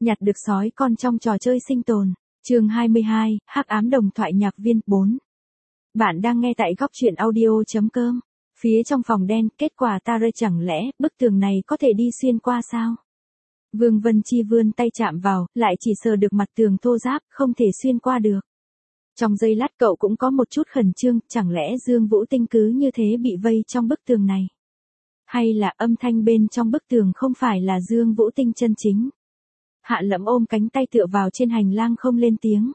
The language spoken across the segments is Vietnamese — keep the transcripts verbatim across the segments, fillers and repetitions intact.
Nhặt được sói con trong trò chơi sinh tồn. Chương hai mươi hai, Hắc ám đồng thoại nhạc viên bốn. Bạn đang nghe tại góc truyện audio chấm com. Phía trong phòng đen, kết quả ta rơi, chẳng lẽ bức tường này có thể đi xuyên qua sao? Vương Vân Chi vươn tay chạm vào, lại chỉ sờ được mặt tường thô ráp, không thể xuyên qua được. Trong giây lát cậu cũng có một chút khẩn trương, chẳng lẽ Dương Vũ Tinh cứ như thế bị vây trong bức tường này? Hay là âm thanh bên trong bức tường không phải là Dương Vũ Tinh chân chính? Hạ Lẫm ôm cánh tay tựa vào trên hành lang không lên tiếng.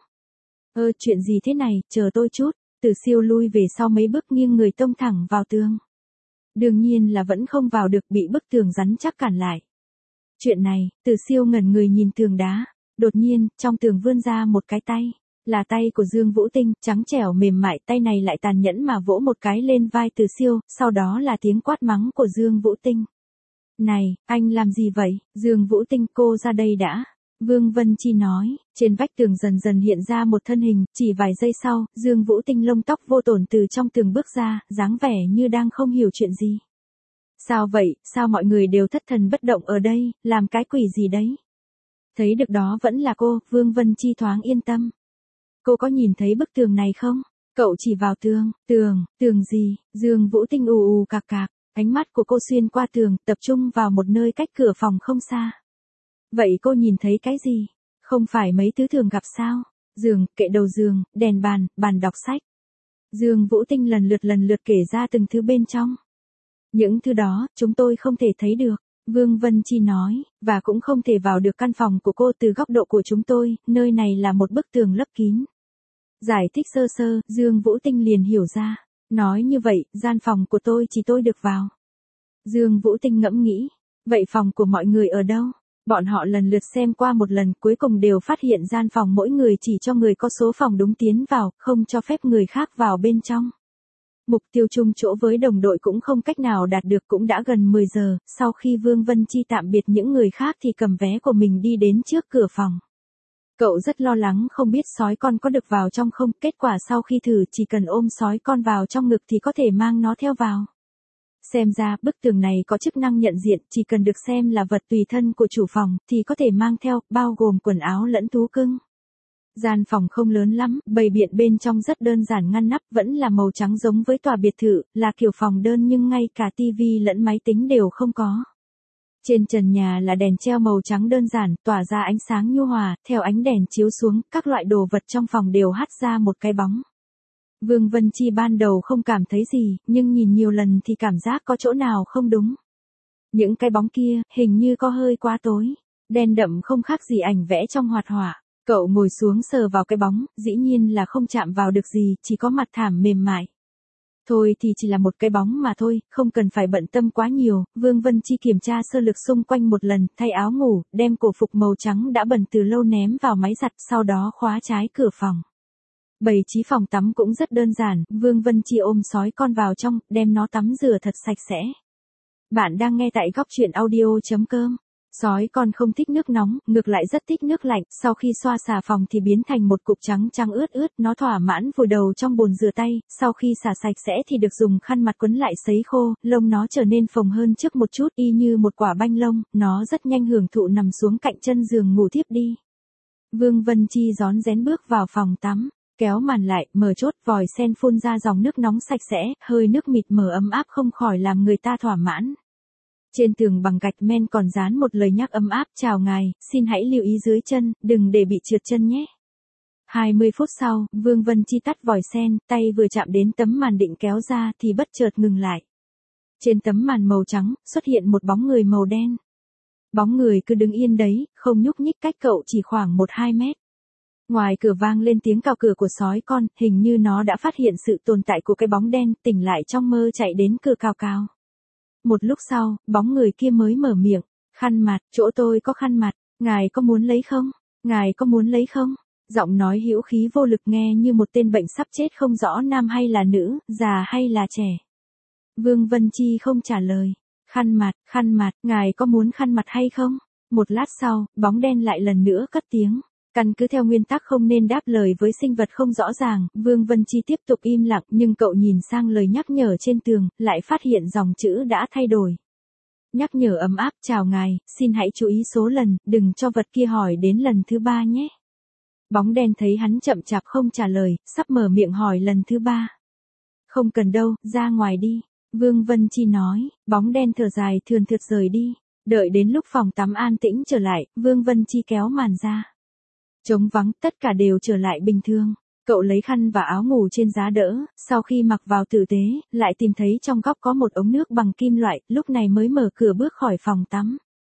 Ơ, chuyện gì thế này, chờ tôi chút. Từ Siêu lui về sau mấy bước nghiêng người tông thẳng vào tường. Đương nhiên là vẫn không vào được, bị bức tường rắn chắc cản lại. Chuyện này, Từ Siêu ngẩn người nhìn tường đá. Đột nhiên, trong tường vươn ra một cái tay. Là tay của Dương Vũ Tinh, trắng trẻo mềm mại, tay này lại tàn nhẫn mà vỗ một cái lên vai Từ Siêu, sau đó là tiếng quát mắng của Dương Vũ Tinh. Này, anh làm gì vậy? Dương Vũ Tinh, cô ra đây đã. Vương Vân Chi nói, trên vách tường dần dần hiện ra một thân hình, chỉ vài giây sau, Dương Vũ Tinh lông tóc vô tổn từ trong tường bước ra, dáng vẻ như đang không hiểu chuyện gì. Sao vậy, sao mọi người đều thất thần bất động ở đây, làm cái quỷ gì đấy? Thấy được đó vẫn là cô, Vương Vân Chi thoáng yên tâm. Cô có nhìn thấy bức tường này không? Cậu chỉ vào tường, tường, tường gì? Dương Vũ Tinh ù ù cạc cạc, ánh mắt của cô xuyên qua tường, tập trung vào một nơi cách cửa phòng không xa. Vậy cô nhìn thấy cái gì? Không phải mấy thứ thường gặp sao? Giường, kệ đầu giường, đèn bàn, bàn đọc sách. Dương Vũ Tinh lần lượt lần lượt kể ra từng thứ bên trong. Những thứ đó, chúng tôi không thể thấy được. Vương Vân Chi nói, và cũng không thể vào được căn phòng của cô từ góc độ của chúng tôi, nơi này là một bức tường lấp kín. Giải thích sơ sơ, Dương Vũ Tinh liền hiểu ra. Nói như vậy, gian phòng của tôi chỉ tôi được vào. Dương Vũ Tinh ngẫm nghĩ, vậy phòng của mọi người ở đâu? Bọn họ lần lượt xem qua một lần, cuối cùng đều phát hiện gian phòng mỗi người chỉ cho người có số phòng đúng tiến vào, không cho phép người khác vào bên trong. Mục tiêu chung chỗ với đồng đội cũng không cách nào đạt được, cũng đã gần mười giờ, sau khi Vương Vân Chi tạm biệt những người khác thì cầm vé của mình đi đến trước cửa phòng. Cậu rất lo lắng không biết sói con có được vào trong không, kết quả sau khi thử chỉ cần ôm sói con vào trong ngực thì có thể mang nó theo vào. Xem ra bức tường này có chức năng nhận diện, chỉ cần được xem là vật tùy thân của chủ phòng thì có thể mang theo, bao gồm quần áo lẫn thú cưng. Gian phòng không lớn lắm, bày biện bên trong rất đơn giản, ngăn nắp vẫn là màu trắng giống với tòa biệt thự, là kiểu phòng đơn nhưng ngay cả tivi lẫn máy tính đều không có. Trên trần nhà là đèn treo màu trắng đơn giản, tỏa ra ánh sáng nhu hòa, theo ánh đèn chiếu xuống, các loại đồ vật trong phòng đều hắt ra một cái bóng. Vương Vân Chi ban đầu không cảm thấy gì, nhưng nhìn nhiều lần thì cảm giác có chỗ nào không đúng. Những cái bóng kia, hình như có hơi quá tối, đen đậm không khác gì ảnh vẽ trong hoạt họa. Cậu ngồi xuống sờ vào cái bóng, dĩ nhiên là không chạm vào được gì, chỉ có mặt thảm mềm mại. Thôi thì chỉ là một cái bóng mà thôi, không cần phải bận tâm quá nhiều. Vương Vân Chi kiểm tra sơ lược xung quanh một lần, thay áo ngủ, đem cổ phục màu trắng đã bẩn từ lâu ném vào máy giặt, sau đó khóa trái cửa phòng. Bày trí phòng tắm cũng rất đơn giản, Vương Vân Chi ôm sói con vào trong, đem nó tắm rửa thật sạch sẽ. Bạn đang nghe tại góc truyện audio chấm com. Sói con không thích nước nóng, ngược lại rất thích nước lạnh, sau khi xoa xà phòng thì biến thành một cục trắng trắng ướt ướt, nó thỏa mãn vùi đầu trong bồn rửa tay, sau khi xả sạch sẽ thì được dùng khăn mặt quấn lại sấy khô, lông nó trở nên phồng hơn trước một chút, y như một quả banh lông, nó rất nhanh hưởng thụ nằm xuống cạnh chân giường ngủ thiếp đi. Vương Vân Chi rón rén bước vào phòng tắm, kéo màn lại, mở chốt, vòi sen phun ra dòng nước nóng sạch sẽ, hơi nước mịt mờ ấm áp không khỏi làm người ta thỏa mãn. Trên tường bằng gạch men còn dán một lời nhắc ấm áp, chào ngài, xin hãy lưu ý dưới chân, đừng để bị trượt chân nhé. hai mươi phút sau, Vương Vân Chi tắt vòi sen, tay vừa chạm đến tấm màn định kéo ra thì bất chợt ngừng lại. Trên tấm màn màu trắng, xuất hiện một bóng người màu đen. Bóng người cứ đứng yên đấy, không nhúc nhích, cách cậu chỉ khoảng một hai mét. Ngoài cửa vang lên tiếng cào cửa của sói con, hình như nó đã phát hiện sự tồn tại của cái bóng đen, tỉnh lại trong mơ chạy đến cửa cào cào. Một lúc sau, bóng người kia mới mở miệng, khăn mặt, chỗ tôi có khăn mặt, ngài có muốn lấy không? Ngài có muốn lấy không? Giọng nói hữu khí vô lực nghe như một tên bệnh sắp chết không rõ nam hay là nữ, già hay là trẻ. Vương Vân Chi không trả lời. Khăn mặt, khăn mặt, ngài có muốn khăn mặt hay không? Một lát sau, bóng đen lại lần nữa cất tiếng. Căn cứ theo nguyên tắc không nên đáp lời với sinh vật không rõ ràng, Vương Vân Chi tiếp tục im lặng, nhưng cậu nhìn sang lời nhắc nhở trên tường, lại phát hiện dòng chữ đã thay đổi. Nhắc nhở ấm áp, chào ngài, xin hãy chú ý số lần, đừng cho vật kia hỏi đến lần thứ ba nhé. Bóng đen thấy hắn chậm chạp không trả lời, sắp mở miệng hỏi lần thứ ba. Không cần đâu, ra ngoài đi. Vương Vân Chi nói, bóng đen thở dài thườn thượt rời đi. Đợi đến lúc phòng tắm an tĩnh trở lại, Vương Vân Chi kéo màn ra. Trống vắng, tất cả đều trở lại bình thường. Cậu lấy khăn và áo ngủ trên giá đỡ, sau khi mặc vào tử tế, lại tìm thấy trong góc có một ống nước bằng kim loại, lúc này mới mở cửa bước khỏi phòng tắm.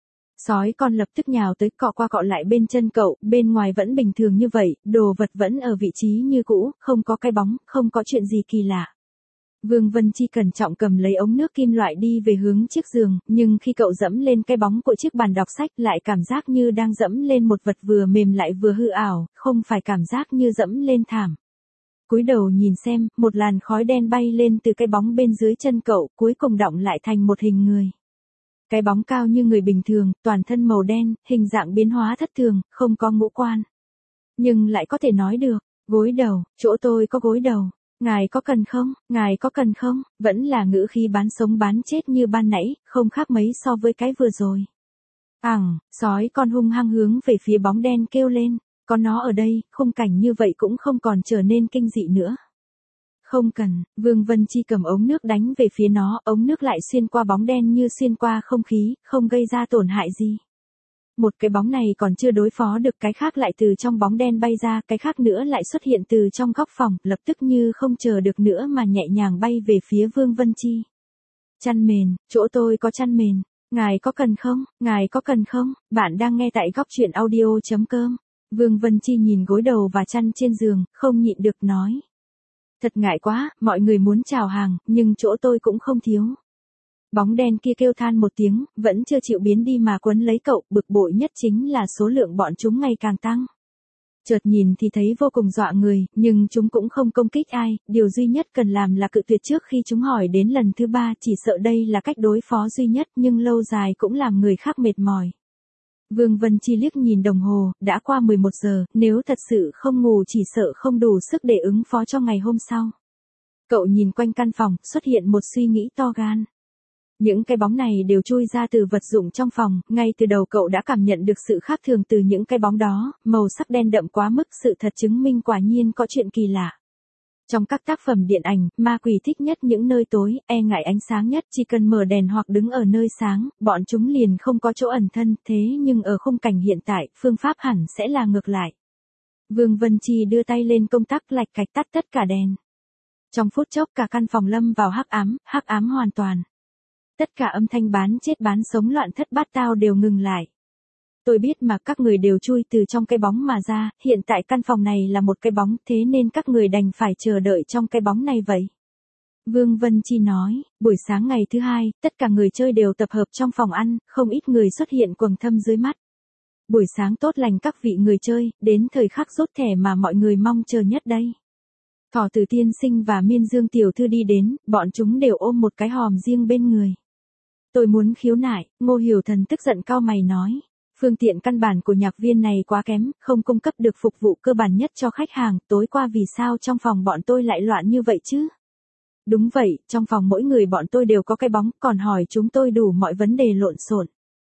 Sói con lập tức nhào tới cọ qua cọ lại bên chân cậu, bên ngoài vẫn bình thường như vậy, đồ vật vẫn ở vị trí như cũ, không có cái bóng, không có chuyện gì kỳ lạ. Vương Vân Chi cẩn trọng cầm lấy ống nước kim loại đi về hướng chiếc giường, nhưng khi cậu dẫm lên cái bóng của chiếc bàn đọc sách lại cảm giác như đang dẫm lên một vật vừa mềm lại vừa hư ảo, không phải cảm giác như dẫm lên thảm. Cúi đầu nhìn xem, một làn khói đen bay lên từ cái bóng bên dưới chân cậu, cuối cùng đọng lại thành một hình người. Cái bóng cao như người bình thường, toàn thân màu đen, hình dạng biến hóa thất thường, không có ngũ quan. Nhưng lại có thể nói được, gối đầu, chỗ tôi có gối đầu. Ngài có cần không, ngài có cần không, vẫn là ngữ khí bán sống bán chết như ban nãy, không khác mấy so với cái vừa rồi. Ẳng, sói con hung hăng hướng về phía bóng đen kêu lên, có nó ở đây, khung cảnh như vậy cũng không còn trở nên kinh dị nữa. Không cần, Vương Vân Chi cầm ống nước đánh về phía nó, ống nước lại xuyên qua bóng đen như xuyên qua không khí, không gây ra tổn hại gì. Một cái bóng này còn chưa đối phó được, cái khác lại từ trong bóng đen bay ra, cái khác nữa lại xuất hiện từ trong góc phòng, lập tức như không chờ được nữa mà nhẹ nhàng bay về phía Vương Vân Chi. Chăn mền, chỗ tôi có chăn mền, ngài có cần không, ngài có cần không, bạn đang nghe tại góc truyện audio chấm com. Vương Vân Chi nhìn gối đầu và chăn trên giường, không nhịn được nói. Thật ngại quá, mọi người muốn chào hàng, nhưng chỗ tôi cũng không thiếu. Bóng đen kia kêu than một tiếng, vẫn chưa chịu biến đi mà quấn lấy cậu, bực bội nhất chính là số lượng bọn chúng ngày càng tăng. Chợt nhìn thì thấy vô cùng dọa người, nhưng chúng cũng không công kích ai, điều duy nhất cần làm là cự tuyệt trước khi chúng hỏi đến lần thứ ba, chỉ sợ đây là cách đối phó duy nhất nhưng lâu dài cũng làm người khác mệt mỏi. Vương Vân Chi liếc nhìn đồng hồ, đã qua mười một giờ, nếu thật sự không ngủ chỉ sợ không đủ sức để ứng phó cho ngày hôm sau. Cậu nhìn quanh căn phòng, xuất hiện một suy nghĩ to gan. Những cái bóng này đều chui ra từ vật dụng trong phòng, ngay từ đầu cậu đã cảm nhận được sự khác thường từ những cái bóng đó, màu sắc đen đậm quá mức, sự thật chứng minh quả nhiên có chuyện kỳ lạ. Trong các tác phẩm điện ảnh, ma quỷ thích nhất những nơi tối, e ngại ánh sáng nhất, chỉ cần mở đèn hoặc đứng ở nơi sáng, bọn chúng liền không có chỗ ẩn thân, thế nhưng ở khung cảnh hiện tại, phương pháp hẳn sẽ là ngược lại. Vương Vân Chi đưa tay lên công tắc lạch cạch tắt tất cả đèn. Trong phút chốc cả căn phòng lâm vào hắc ám, hắc ám hoàn toàn. Tất cả âm thanh bán chết bán sống loạn thất bát tao đều ngừng lại. Tôi biết mà các người đều chui từ trong cái bóng mà ra, hiện tại căn phòng này là một cái bóng, thế nên các người đành phải chờ đợi trong cái bóng này vậy. Vương Vân Chi nói, buổi sáng ngày thứ hai, tất cả người chơi đều tập hợp trong phòng ăn, không ít người xuất hiện quầng thâm dưới mắt. Buổi sáng tốt lành các vị người chơi, đến thời khắc rút thẻ mà mọi người mong chờ nhất đây. Thỏ Tử Tiên Sinh và Miên Dương Tiểu Thư đi đến, bọn chúng đều ôm một cái hòm riêng bên người. Tôi muốn khiếu nại, Ngô Hiểu Thần tức giận cau mày nói. Phương tiện căn bản của nhạc viên này quá kém, không cung cấp được phục vụ cơ bản nhất cho khách hàng, tối qua vì sao trong phòng bọn tôi lại loạn như vậy chứ? Đúng vậy, trong phòng mỗi người bọn tôi đều có cái bóng, còn hỏi chúng tôi đủ mọi vấn đề lộn xộn.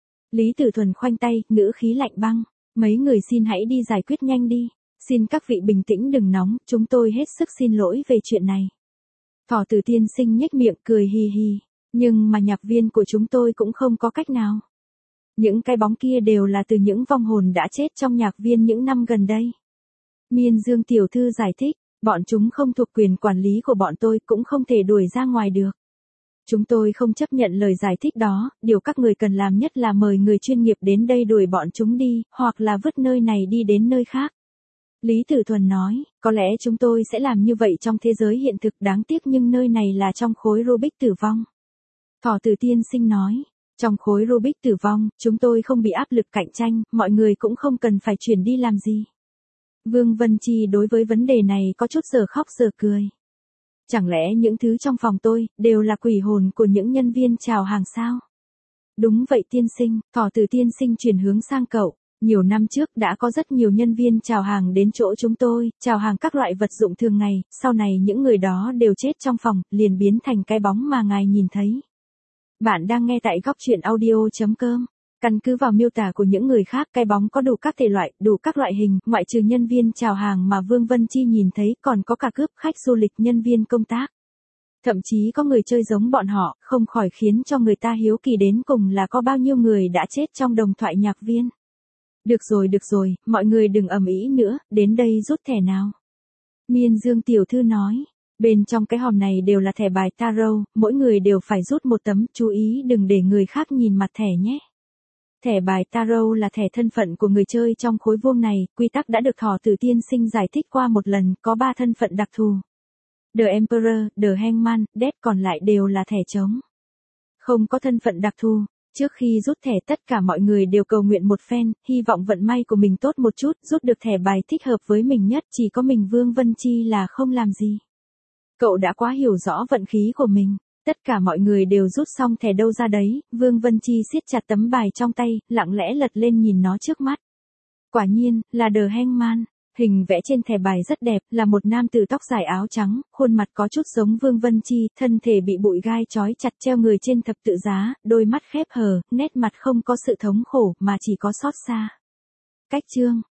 Lý Tử Thuần khoanh tay, ngữ khí lạnh băng, mấy người xin hãy đi giải quyết nhanh đi, xin các vị bình tĩnh đừng nóng, chúng tôi hết sức xin lỗi về chuyện này. Thỏ Tử Tiên Sinh nhếch miệng cười hi hi, nhưng mà nhạc viên của chúng tôi cũng không có cách nào. Những cái bóng kia đều là từ những vong hồn đã chết trong nhạc viên những năm gần đây. Miên Dương Tiểu Thư giải thích, bọn chúng không thuộc quyền quản lý của bọn tôi, cũng không thể đuổi ra ngoài được. Chúng tôi không chấp nhận lời giải thích đó, điều các người cần làm nhất là mời người chuyên nghiệp đến đây đuổi bọn chúng đi, hoặc là vứt nơi này đi đến nơi khác. Lý Tử Thuần nói, có lẽ chúng tôi sẽ làm như vậy trong thế giới hiện thực, đáng tiếc nhưng nơi này là trong khối Rubik tử vong. Thỏ Tử Tiên Sinh nói, trong khối Rubik tử vong, chúng tôi không bị áp lực cạnh tranh, mọi người cũng không cần phải chuyển đi làm gì. Vương Vân Chi đối với vấn đề này có chút giờ khóc giờ cười. Chẳng lẽ những thứ trong phòng tôi, đều là quỷ hồn của những nhân viên chào hàng sao? Đúng vậy tiên sinh, Thỏ Tử Tiên Sinh chuyển hướng sang cậu. Nhiều năm trước đã có rất nhiều nhân viên chào hàng đến chỗ chúng tôi, chào hàng các loại vật dụng thường ngày, sau này những người đó đều chết trong phòng, liền biến thành cái bóng mà ngài nhìn thấy. Bạn đang nghe tại góc chuyện audio chấm com. Căn cứ vào miêu tả của những người khác, cái bóng có đủ các thể loại, đủ các loại hình, ngoại trừ nhân viên chào hàng mà Vương Vân Chi nhìn thấy, còn có cả cướp, khách du lịch, nhân viên công tác. Thậm chí có người chơi giống bọn họ, không khỏi khiến cho người ta hiếu kỳ đến cùng là có bao nhiêu người đã chết trong đồng thoại nhạc viên. Được rồi được rồi, mọi người đừng ầm ĩ nữa, đến đây rút thẻ nào. Miên Dương tiểu thư nói. Bên trong cái hòm này đều là thẻ bài tarot, mỗi người đều phải rút một tấm, chú ý đừng để người khác nhìn mặt thẻ nhé. Thẻ bài tarot là thẻ thân phận của người chơi trong khối vuông này, quy tắc đã được Thỏ Tử tiên sinh giải thích qua một lần, có ba thân phận đặc thù. The Emperor, The Hangman, Death, còn lại đều là thẻ trống. Không có thân phận đặc thù. Trước khi rút thẻ tất cả mọi người đều cầu nguyện một phen, hy vọng vận may của mình tốt một chút, rút được thẻ bài thích hợp với mình nhất, chỉ có mình Vương Vân Chi là không làm gì. Cậu đã quá hiểu rõ vận khí của mình. Tất cả mọi người đều rút xong thẻ đâu ra đấy, Vương Vân Chi siết chặt tấm bài trong tay, lặng lẽ lật lên nhìn nó trước mắt. Quả nhiên, là The Hangman. Hình vẽ trên thẻ bài rất đẹp, là một nam tử tóc dài áo trắng, khuôn mặt có chút giống Vương Vân Chi, thân thể bị bụi gai trói chặt treo người trên thập tự giá, đôi mắt khép hờ, nét mặt không có sự thống khổ mà chỉ có xót xa. Cách chương